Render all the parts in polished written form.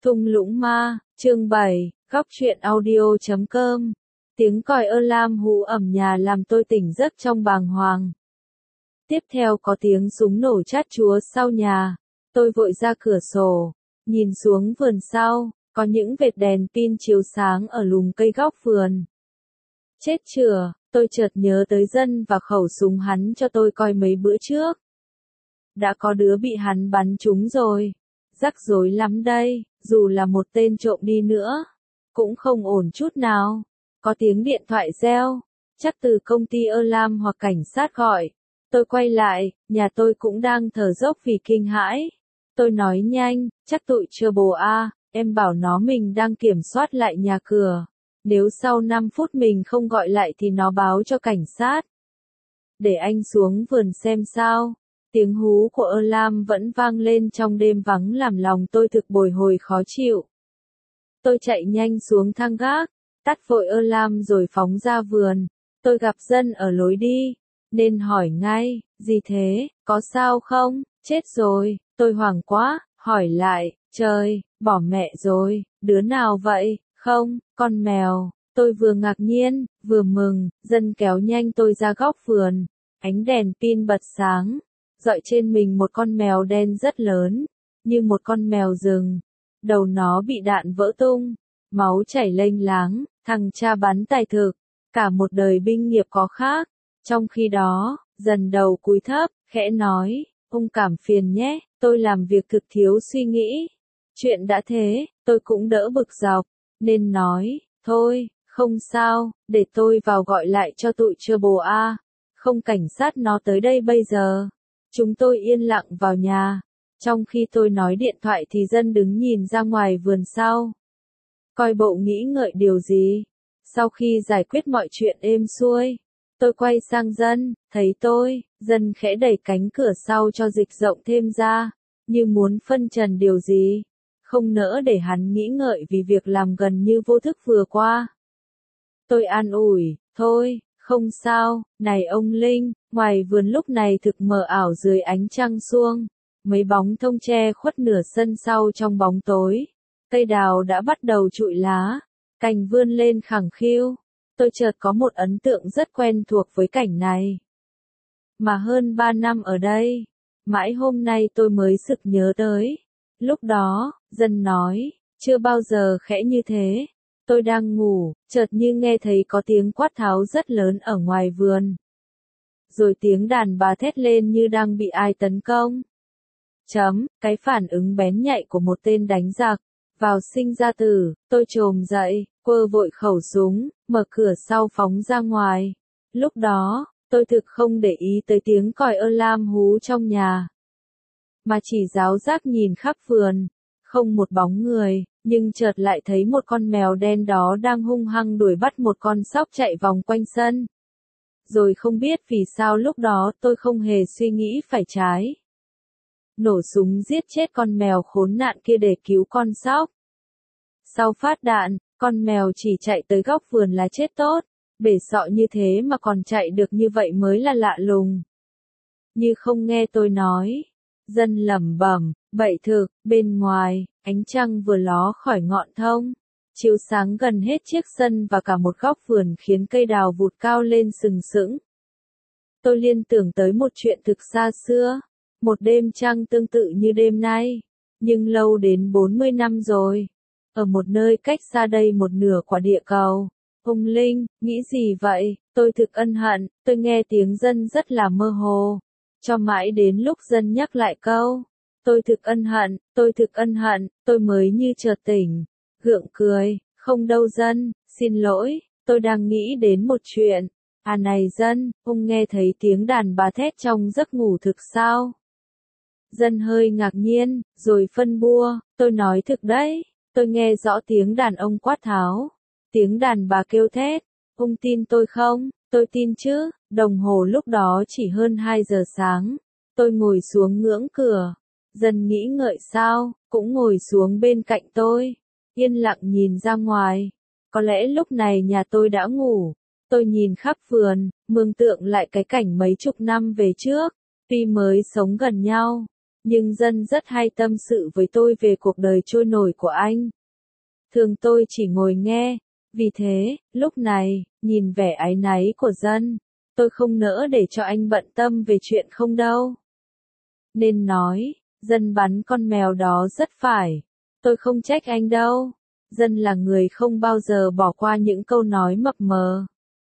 Thung lũng ma, chương 7, góc truyện audio.com. Tiếng còi alarm hú ầm nhà làm tôi tỉnh giấc trong bàng hoàng. Tiếp theo có tiếng súng nổ chát chúa sau nhà. Tôi vội ra cửa sổ, nhìn xuống vườn sau, có những vệt đèn pin chiếu sáng ở lùm cây góc vườn. Chết chửa, tôi chợt nhớ tới Dân và khẩu súng hắn cho tôi coi mấy bữa trước. Đã có đứa bị hắn bắn trúng rồi. Rắc rối lắm đây, dù là một tên trộm đi nữa, cũng không ổn chút nào. Có tiếng điện thoại reo, chắc từ công ty alarm hoặc cảnh sát gọi. Tôi quay lại, nhà tôi cũng đang thở dốc vì kinh hãi. Tôi nói nhanh, chắc tụi Trouble A, em bảo nó mình đang kiểm soát lại nhà cửa. Nếu sau 5 phút mình không gọi lại thì nó báo cho cảnh sát. Để anh xuống vườn xem sao. Tiếng hú của alarm vẫn vang lên trong đêm vắng làm lòng tôi thực bồi hồi khó chịu. Tôi chạy nhanh xuống thang gác, tắt vội alarm rồi phóng ra vườn. Tôi gặp Dân ở lối đi, nên hỏi ngay, gì thế, có sao không? Chết rồi, tôi hoảng quá, hỏi lại, trời, bỏ mẹ rồi, đứa nào vậy? Không, con mèo. Tôi vừa ngạc nhiên, vừa mừng. Dân kéo nhanh tôi ra góc vườn, ánh đèn pin bật sáng. Dọi trên mình một con mèo đen rất lớn, như một con mèo rừng. Đầu nó bị đạn vỡ tung, máu chảy lênh láng, thằng cha bắn tài thực, cả một đời binh nghiệp có khác. Trong khi đó, Dần đầu cúi thấp, khẽ nói, ông cảm phiền nhé, tôi làm việc thực thiếu suy nghĩ. Chuyện đã thế, tôi cũng đỡ bực dọc, nên nói, thôi, không sao, để tôi vào gọi lại cho tụi Trouble A, không cảnh sát nó tới đây bây giờ. Chúng tôi yên lặng vào nhà. Trong khi tôi nói điện thoại thì Dân đứng nhìn ra ngoài vườn sau. Coi bộ nghĩ ngợi điều gì. Sau khi giải quyết mọi chuyện êm xuôi, tôi quay sang Dân, thấy tôi, Dân khẽ đẩy cánh cửa sau cho dịch rộng thêm ra, như muốn phân trần điều gì. Không nỡ để hắn nghĩ ngợi vì việc làm gần như vô thức vừa qua. Tôi an ủi, thôi. Không sao, này ông Linh, ngoài vườn lúc này thực mờ ảo dưới ánh trăng suông, mấy bóng thông che khuất nửa sân sau trong bóng tối. Cây đào đã bắt đầu trụi lá, cành vươn lên khẳng khiu. Tôi chợt có một ấn tượng rất quen thuộc với cảnh này. Mà hơn 3 năm ở đây, mãi hôm nay tôi mới sực nhớ tới. Lúc đó, Dân nói, chưa bao giờ khẽ như thế. Tôi đang ngủ, chợt như nghe thấy có tiếng quát tháo rất lớn ở ngoài vườn. Rồi tiếng đàn bà thét lên như đang bị ai tấn công. Cái phản ứng bén nhạy của một tên đánh giặc. Vào sinh ra tử, tôi chồm dậy, quơ vội khẩu súng, mở cửa sau phóng ra ngoài. Lúc đó, tôi thực không để ý tới tiếng còi alarm hú trong nhà. Mà chỉ ráo rác nhìn khắp vườn, không một bóng người. Nhưng chợt lại thấy một con mèo đen đó đang hung hăng đuổi bắt một con sóc chạy vòng quanh sân. Rồi không biết vì sao lúc đó tôi không hề suy nghĩ phải trái. Nổ súng giết chết con mèo khốn nạn kia để cứu con sóc. Sau phát đạn, con mèo chỉ chạy tới góc vườn là chết tốt. Bể sọ như thế mà còn chạy được như vậy mới là lạ lùng. Như không nghe tôi nói. Dân lẩm bẩm, bậy thực, bên ngoài, ánh trăng vừa ló khỏi ngọn thông, chiếu sáng gần hết chiếc sân và cả một góc vườn khiến cây đào vụt cao lên sừng sững. Tôi liên tưởng tới một chuyện thực xa xưa, một đêm trăng tương tự như đêm nay, nhưng lâu đến 40 năm rồi, ở một nơi cách xa đây một nửa quả địa cầu. Ông Linh, nghĩ gì vậy? Tôi thực ân hận, tôi nghe tiếng Dân rất là mơ hồ. Cho mãi đến lúc Dân nhắc lại câu, tôi thực ân hận, tôi thực ân hận, tôi mới như chợt tỉnh, gượng cười, không đâu Dân, xin lỗi, tôi đang nghĩ đến một chuyện. À này Dân, ông nghe thấy tiếng đàn bà thét trong giấc ngủ thực sao? Dân hơi ngạc nhiên, rồi phân bua, tôi nói thực đấy, tôi nghe rõ tiếng đàn ông quát tháo, tiếng đàn bà kêu thét, ông tin tôi không? Tôi tin chứ, đồng hồ lúc đó chỉ hơn 2 giờ sáng. Tôi ngồi xuống ngưỡng cửa. Dân nghĩ ngợi sao, cũng ngồi xuống bên cạnh tôi. Yên lặng nhìn ra ngoài. Có lẽ lúc này nhà tôi đã ngủ. Tôi nhìn khắp vườn, mường tượng lại cái cảnh mấy chục năm về trước. Tuy mới sống gần nhau, Nhưng dân rất hay tâm sự với tôi về cuộc đời trôi nổi của anh. Thường tôi chỉ ngồi nghe, vì thế, lúc này, nhìn vẻ áy náy của dân, tôi không nỡ để cho anh bận tâm về chuyện không đâu. Nên nói, dân bắn con mèo đó rất phải, tôi không trách anh đâu. Dân là người không bao giờ bỏ qua những câu nói mập mờ.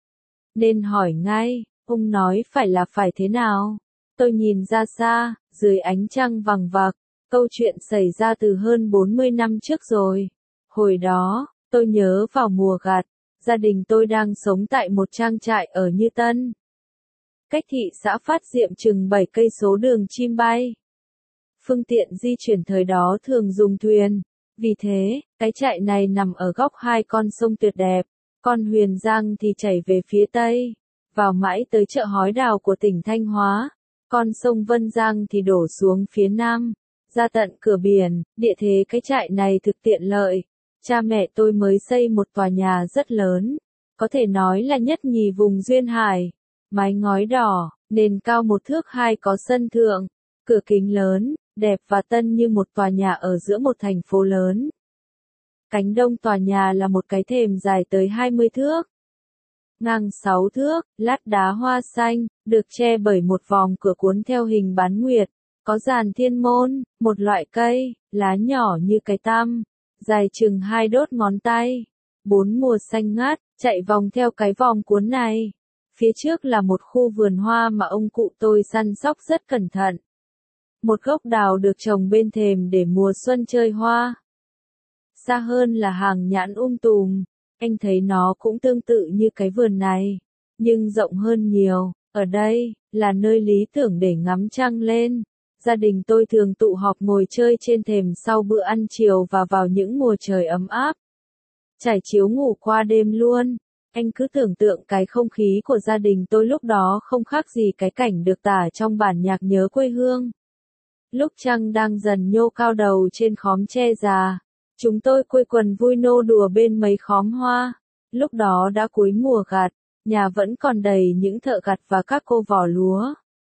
Nên hỏi ngay, ông nói phải là phải thế nào? Tôi nhìn ra xa, dưới ánh trăng vằng vặc, câu chuyện xảy ra từ hơn 40 năm trước rồi. Hồi đó, tôi nhớ vào mùa gặt, gia đình tôi đang sống tại một trang trại ở Như Tân. Cách thị xã Phát Diệm chừng 7 cây số đường chim bay. Phương tiện di chuyển thời đó thường dùng thuyền. Vì thế, cái trại này nằm ở góc hai con sông tuyệt đẹp. Con Huyền Giang thì chảy về phía tây, vào mãi tới chợ Hói Đào của tỉnh Thanh Hóa. Con sông Vân Giang thì đổ xuống phía nam, ra tận cửa biển. Địa thế cái trại này thực tiện lợi. Cha mẹ tôi mới xây một tòa nhà rất lớn, có thể nói là nhất nhì vùng duyên hải. Mái ngói đỏ, nền cao 1 thước 2 có sân thượng, cửa kính lớn, đẹp và tân như một tòa nhà ở giữa một thành phố lớn. Cánh đông tòa nhà là một cái thềm dài tới 20 thước, ngang 6 thước, lát đá hoa xanh, được che bởi một vòng cửa cuốn theo hình bán nguyệt. Có giàn thiên môn, một loại cây, lá nhỏ như cái tăm, dài chừng 2 đốt ngón tay. 4 mùa xanh ngát, chạy vòng theo cái vòng cuốn này. Phía trước là một khu vườn hoa mà ông cụ tôi săn sóc rất cẩn thận. Một gốc đào được trồng bên thềm để mùa xuân chơi hoa. Xa hơn là hàng nhãn tùm, anh thấy nó cũng tương tự như cái vườn này, nhưng rộng hơn nhiều. Ở đây, là nơi lý tưởng để ngắm trăng lên. Gia đình tôi thường tụ họp ngồi chơi trên thềm sau bữa ăn chiều và vào những mùa trời ấm áp. Trải chiếu ngủ qua đêm luôn. Anh cứ tưởng tượng cái không khí của gia đình tôi lúc đó không khác gì cái cảnh được tả trong bản nhạc Nhớ Quê Hương. Lúc trăng đang dần nhô cao đầu trên khóm tre già, chúng tôi quây quần vui nô đùa bên mấy khóm hoa. Lúc đó đã cuối mùa gặt, nhà vẫn còn đầy những thợ gặt và các cô vò lúa.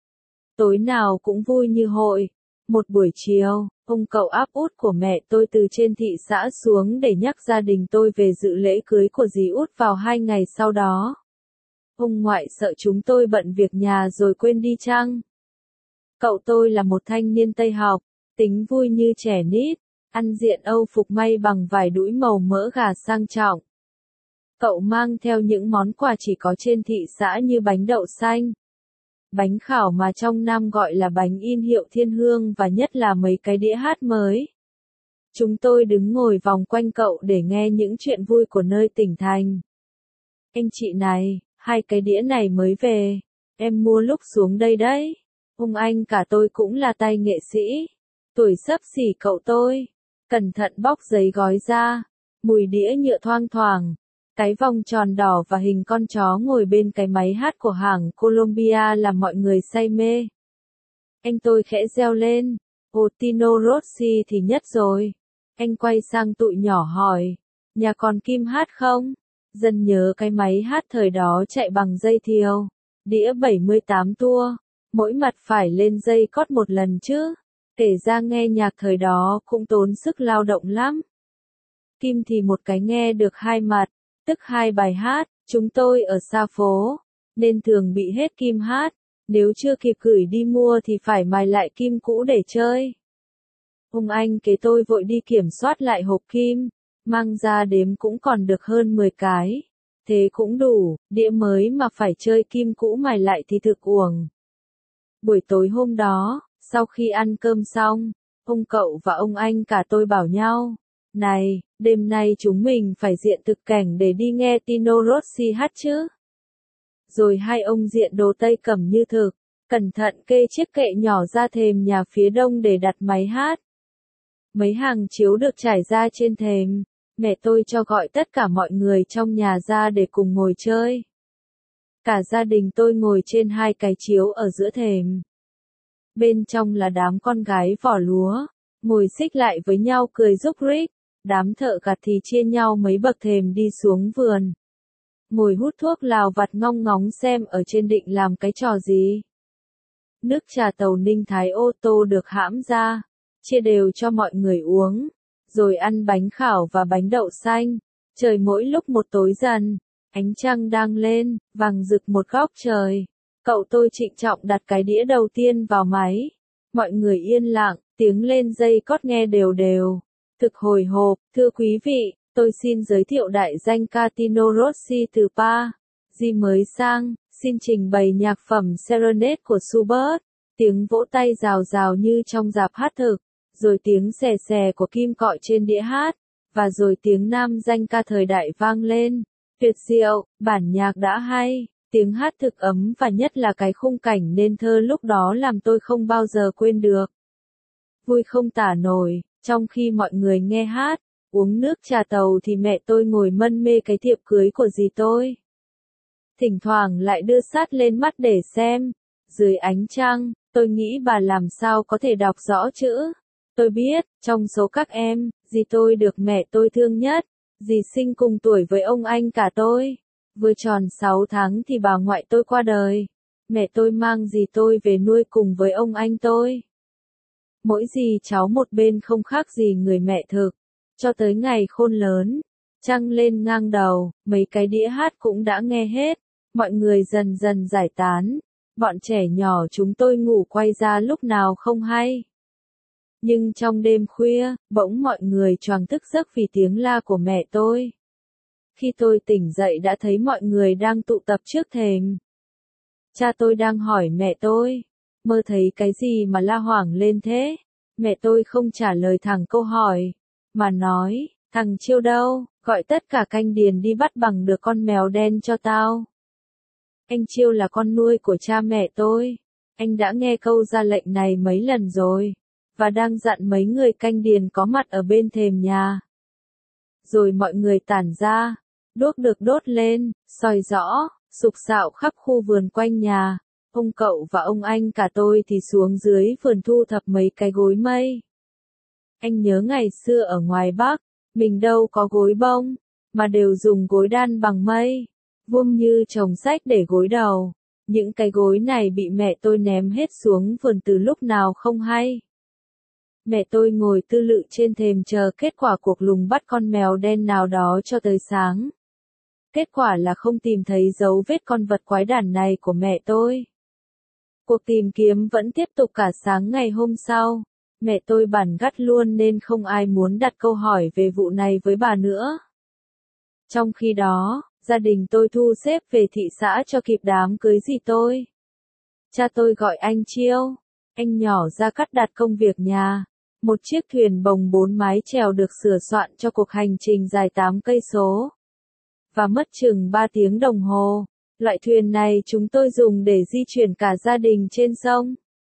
Tối nào cũng vui như hội. Một buổi chiều, ông cậu áp út của mẹ tôi từ trên thị xã xuống để nhắc gia đình tôi về dự lễ cưới của dì út vào 2 ngày sau đó. Ông ngoại sợ chúng tôi bận việc nhà rồi quên đi chăng? Cậu tôi là một thanh niên Tây học, tính vui như trẻ nít, ăn diện Âu phục may bằng vải đũi màu mỡ gà sang trọng. Cậu mang theo những món quà chỉ có trên thị xã như bánh đậu xanh, bánh khảo mà trong Nam gọi là bánh in hiệu Thiên Hương và nhất là mấy cái đĩa hát mới. Chúng tôi đứng ngồi vòng quanh cậu để nghe những chuyện vui của nơi tỉnh thành. Anh chị này, 2 cái đĩa này mới về, em mua lúc xuống đây đấy. Ông anh cả tôi cũng là tay nghệ sĩ, tuổi xấp xỉ cậu tôi, cẩn thận bóc giấy gói ra, mùi đĩa nhựa thoang thoảng. Cái vòng tròn đỏ và hình con chó ngồi bên cái máy hát của hãng Columbia làm mọi người say mê. Anh tôi khẽ reo lên, "Ồ, Tino Rossi thì nhất rồi." Anh quay sang tụi nhỏ hỏi, "Nhà còn Kim hát không?" Dân nhớ cái máy hát thời đó chạy bằng dây thiều, đĩa 78 tua, mỗi mặt phải lên dây cót một lần chứ. Kể ra nghe nhạc thời đó cũng tốn sức lao động lắm. Kim thì một cái nghe được 2 mặt, tức 2 bài hát. Chúng tôi ở xa phố, nên thường bị hết kim hát. Nếu chưa kịp gửi đi mua thì phải mài lại kim cũ để chơi. Ông anh kế tôi vội đi kiểm soát lại hộp kim, mang ra đếm cũng còn được hơn 10 cái. Thế cũng đủ, đĩa mới mà phải chơi kim cũ mài lại thì thực uổng. Buổi tối hôm đó, sau khi ăn cơm xong, ông cậu và ông anh cả tôi bảo nhau, "Này, đêm nay chúng mình phải diện thực cảnh để đi nghe Tino Rossi hát chứ." Rồi hai ông diện đồ Tây cẩm như thực, cẩn thận kê chiếc kệ nhỏ ra thềm nhà phía đông để đặt máy hát. Mấy hàng chiếu được trải ra trên thềm, mẹ tôi cho gọi tất cả mọi người trong nhà ra để cùng ngồi chơi. Cả gia đình tôi ngồi trên 2 cái chiếu ở giữa thềm. Bên trong là đám con gái vò lúa, ngồi xích lại với nhau cười rúc rích. Đám thợ gặt thì chia nhau mấy bậc thềm đi xuống vườn. Ngồi hút thuốc lào vặt ngong ngóng xem ở trên định làm cái trò gì. Nước trà tàu Ninh Thái ô tô được hãm ra, chia đều cho mọi người uống, rồi ăn bánh khảo và bánh đậu xanh. Trời mỗi lúc một tối dần, ánh trăng đang lên, vàng rực một góc trời. Cậu tôi trịnh trọng đặt cái đĩa đầu tiên vào máy. Mọi người yên lặng, tiếng lên dây cót nghe đều đều. Thực hồi hộp, thưa quý vị, tôi xin giới thiệu đại danh Catino Rossi từ Parigi mới sang, xin trình bày nhạc phẩm Serenade của Schubert. Tiếng vỗ tay rào rào như trong dạp hát thực, rồi tiếng xè xè của kim cọi trên đĩa hát, và rồi tiếng nam danh ca thời đại vang lên. Tuyệt diệu, bản nhạc đã hay, tiếng hát thực ấm và nhất là cái khung cảnh nên thơ lúc đó làm tôi không bao giờ quên được. Vui không tả nổi, trong khi mọi người nghe hát, uống nước trà tàu thì mẹ tôi ngồi mân mê cái thiệp cưới của dì tôi. Thỉnh thoảng lại đưa sát lên mắt để xem. Dưới ánh trăng, tôi nghĩ bà làm sao có thể đọc rõ chữ. Tôi biết, trong số các em, dì tôi được mẹ tôi thương nhất. Dì sinh cùng tuổi với ông anh cả tôi. Vừa tròn 6 tháng thì bà ngoại tôi qua đời. Mẹ tôi mang dì tôi về nuôi cùng với ông anh tôi. Mỗi dì cháu một bên không khác gì người mẹ thực. Cho tới ngày khôn lớn, trăng lên ngang đầu, mấy cái đĩa hát cũng đã nghe hết. Mọi người dần dần giải tán. Bọn trẻ nhỏ chúng tôi ngủ quay ra lúc nào không hay. Nhưng trong đêm khuya, bỗng mọi người choàng thức giấc vì tiếng la của mẹ tôi. Khi tôi tỉnh dậy đã thấy mọi người đang tụ tập trước thềm. Cha tôi đang hỏi mẹ tôi, mơ thấy cái gì mà la hoảng lên thế? Mẹ tôi không trả lời thẳng câu hỏi, mà nói, thằng Chiêu đâu, gọi tất cả canh điền đi bắt bằng được con mèo đen cho tao. Anh Chiêu là con nuôi của cha mẹ tôi. Anh đã nghe câu ra lệnh này mấy lần rồi, và đang dặn mấy người canh điền có mặt ở bên thềm nhà. Rồi mọi người tản ra, đuốc được đốt lên, soi rõ, sục sạo khắp khu vườn quanh nhà. Ông cậu và ông anh cả tôi thì xuống dưới vườn thu thập mấy cái gối mây. Anh nhớ ngày xưa ở ngoài Bắc, mình đâu có gối bông, mà đều dùng gối đan bằng mây, vuông như chồng sách để gối đầu. Những cái gối này bị mẹ tôi ném hết xuống vườn từ lúc nào không hay. Mẹ tôi ngồi tư lự trên thềm chờ kết quả cuộc lùng bắt con mèo đen nào đó cho tới sáng. Kết quả là không tìm thấy dấu vết con vật quái đản này của mẹ tôi. Cuộc tìm kiếm vẫn tiếp tục cả sáng ngày hôm sau. Mẹ tôi bản gắt luôn nên không ai muốn đặt câu hỏi về vụ này với bà nữa. Trong khi đó, gia đình tôi thu xếp về thị xã cho kịp đám cưới dì tôi. Cha tôi gọi anh Chiêu, anh nhỏ ra cắt đặt công việc nhà. Một chiếc thuyền bồng 4 mái chèo được sửa soạn cho cuộc hành trình dài 8 cây số. Và mất chừng 3 tiếng đồng hồ. Loại thuyền này chúng tôi dùng để di chuyển cả gia đình trên sông.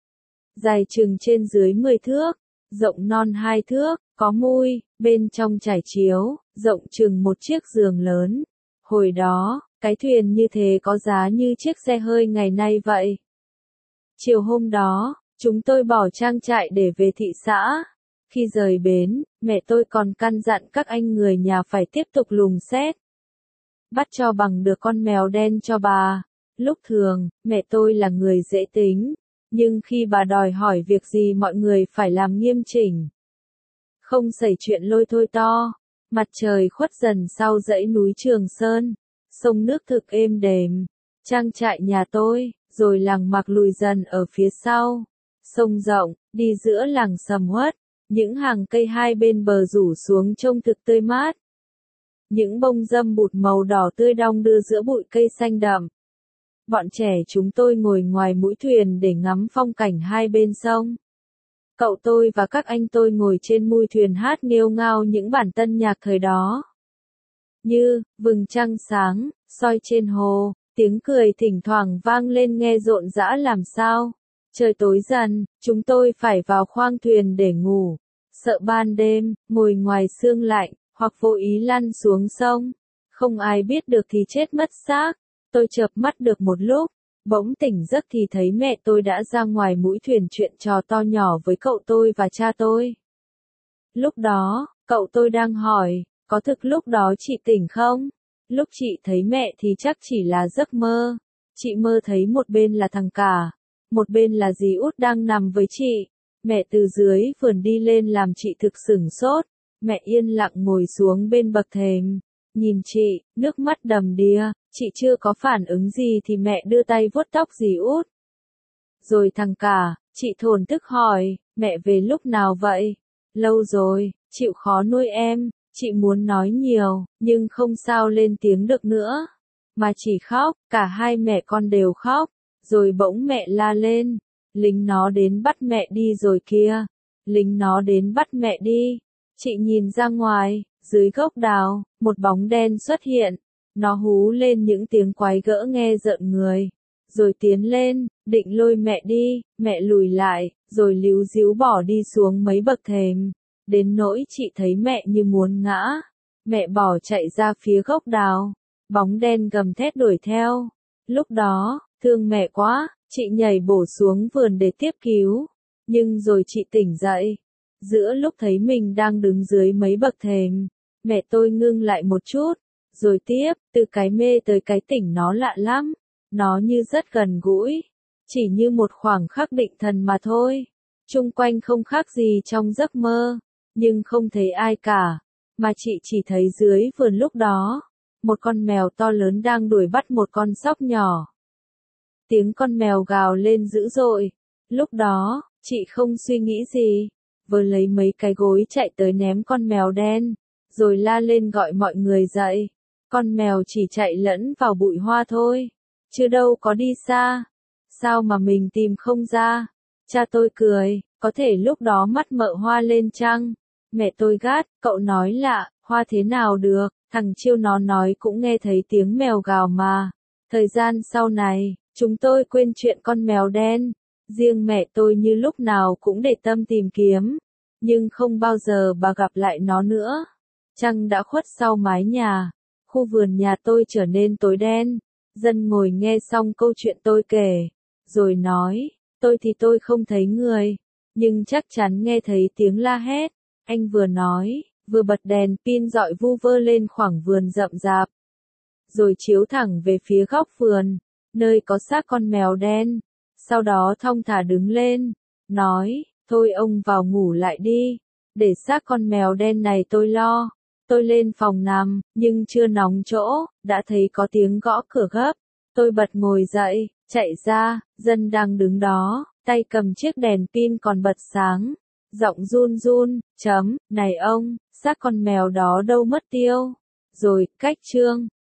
Dài chừng trên dưới 10 thước, rộng non 2 thước, có mui, bên trong trải chiếu, rộng chừng một chiếc giường lớn. Hồi đó, cái thuyền như thế có giá như chiếc xe hơi ngày nay vậy. Chiều hôm đó, chúng tôi bỏ trang trại để về thị xã. Khi rời bến, mẹ tôi còn căn dặn các anh người nhà phải tiếp tục lùng xét. Bắt cho bằng được con mèo đen cho bà. Lúc thường, mẹ tôi là người dễ tính, nhưng khi bà đòi hỏi việc gì mọi người phải làm nghiêm chỉnh. Không xảy chuyện lôi thôi to. Mặt trời khuất dần sau dãy núi Trường Sơn. Sông nước thực êm đềm. Trang trại nhà tôi, rồi làng mạc lùi dần ở phía sau. Sông rộng, đi giữa làng sầm uất. Những hàng cây hai bên bờ rủ xuống trông thực tươi mát. Những bông dâm bụt màu đỏ tươi đong đưa giữa bụi cây xanh đậm. Bọn trẻ chúng tôi ngồi ngoài mũi thuyền để ngắm phong cảnh hai bên sông. Cậu tôi và các anh tôi ngồi trên mui thuyền hát nghêu ngao những bản tân nhạc thời đó. Như, vầng trăng sáng, soi trên hồ, tiếng cười thỉnh thoảng vang lên nghe rộn rã làm sao. Trời tối dần, chúng tôi phải vào khoang thuyền để ngủ. Sợ ban đêm, ngồi ngoài sương lạnh, hoặc vô ý lăn xuống sông. Không ai biết được thì chết mất xác. Tôi chợp mắt được một lúc, bỗng tỉnh giấc thì thấy mẹ tôi đã ra ngoài mũi thuyền chuyện trò to nhỏ với cậu tôi và cha tôi. Lúc đó, cậu tôi đang hỏi, có thực lúc đó chị tỉnh không? Lúc chị thấy mẹ thì chắc chỉ là giấc mơ. Chị mơ thấy một bên là thằng cả, một bên là dì út đang nằm với chị. Mẹ từ dưới vườn đi lên làm chị thực sửng sốt. Mẹ yên lặng ngồi xuống bên bậc thềm, nhìn chị, nước mắt đầm đìa. Chị chưa có phản ứng gì thì mẹ đưa tay vuốt tóc dì út. Rồi thằng cả, chị thổn thức hỏi, mẹ về lúc nào vậy? Lâu rồi, chịu khó nuôi em. Chị muốn nói nhiều, nhưng không sao lên tiếng được nữa. Mà chỉ khóc, cả hai mẹ con đều khóc. Rồi bỗng mẹ la lên, lính nó đến bắt mẹ đi rồi kìa. Lính nó đến bắt mẹ đi. Chị nhìn ra ngoài, dưới gốc đào, một bóng đen xuất hiện. Nó hú lên những tiếng quái gở nghe rợn người. Rồi tiến lên, định lôi mẹ đi, mẹ lùi lại, rồi líu ríu bỏ đi xuống mấy bậc thềm. Đến nỗi chị thấy mẹ như muốn ngã. Mẹ bỏ chạy ra phía gốc đào. Bóng đen gầm thét đuổi theo. Lúc đó, thương mẹ quá, chị nhảy bổ xuống vườn để tiếp cứu. Nhưng rồi chị tỉnh dậy. Giữa lúc thấy mình đang đứng dưới mấy bậc thềm, mẹ tôi ngưng lại một chút. Rồi tiếp, từ cái mê tới cái tỉnh nó lạ lắm. Nó như rất gần gũi. Chỉ như một khoảng khắc định thần mà thôi. Chung quanh không khác gì trong giấc mơ. Nhưng không thấy ai cả. Mà chị chỉ thấy dưới vườn lúc đó. Một con mèo to lớn đang đuổi bắt một con sóc nhỏ. Tiếng con mèo gào lên dữ dội. Lúc đó, chị không suy nghĩ gì. Vừa lấy mấy cái gối chạy tới ném con mèo đen. Rồi la lên gọi mọi người dậy. Con mèo chỉ chạy lẫn vào bụi hoa thôi. Chứ đâu có đi xa. Sao mà mình tìm không ra? Cha tôi cười, có thể lúc đó mắt mợ Hoa lên chăng? Mẹ tôi gắt, cậu nói lạ, Hoa thế nào được, thằng Chiêu nó nói cũng nghe thấy tiếng mèo gào mà. Thời gian sau này, chúng tôi quên chuyện con mèo đen. Riêng mẹ tôi như lúc nào cũng để tâm tìm kiếm. Nhưng không bao giờ bà gặp lại nó nữa. Trăng đã khuất sau mái nhà. Khu vườn nhà tôi trở nên tối đen. Dân ngồi nghe xong câu chuyện tôi kể. Rồi nói, tôi thì tôi không thấy người. Nhưng chắc chắn nghe thấy tiếng la hét. Anh vừa nói, vừa bật đèn pin rọi vu vơ lên khoảng vườn rậm rạp. Rồi chiếu thẳng về phía góc vườn, nơi có xác con mèo đen. Sau đó thong thả đứng lên, nói, thôi ông vào ngủ lại đi. Để xác con mèo đen này tôi lo. Tôi lên phòng nằm, nhưng chưa nóng chỗ, đã thấy có tiếng gõ cửa gấp. Tôi bật ngồi dậy, chạy ra, dân đang đứng đó, tay cầm chiếc đèn pin còn bật sáng. Giọng run run, này ông, xác con mèo đó đâu mất tiêu. Rồi, cách chương.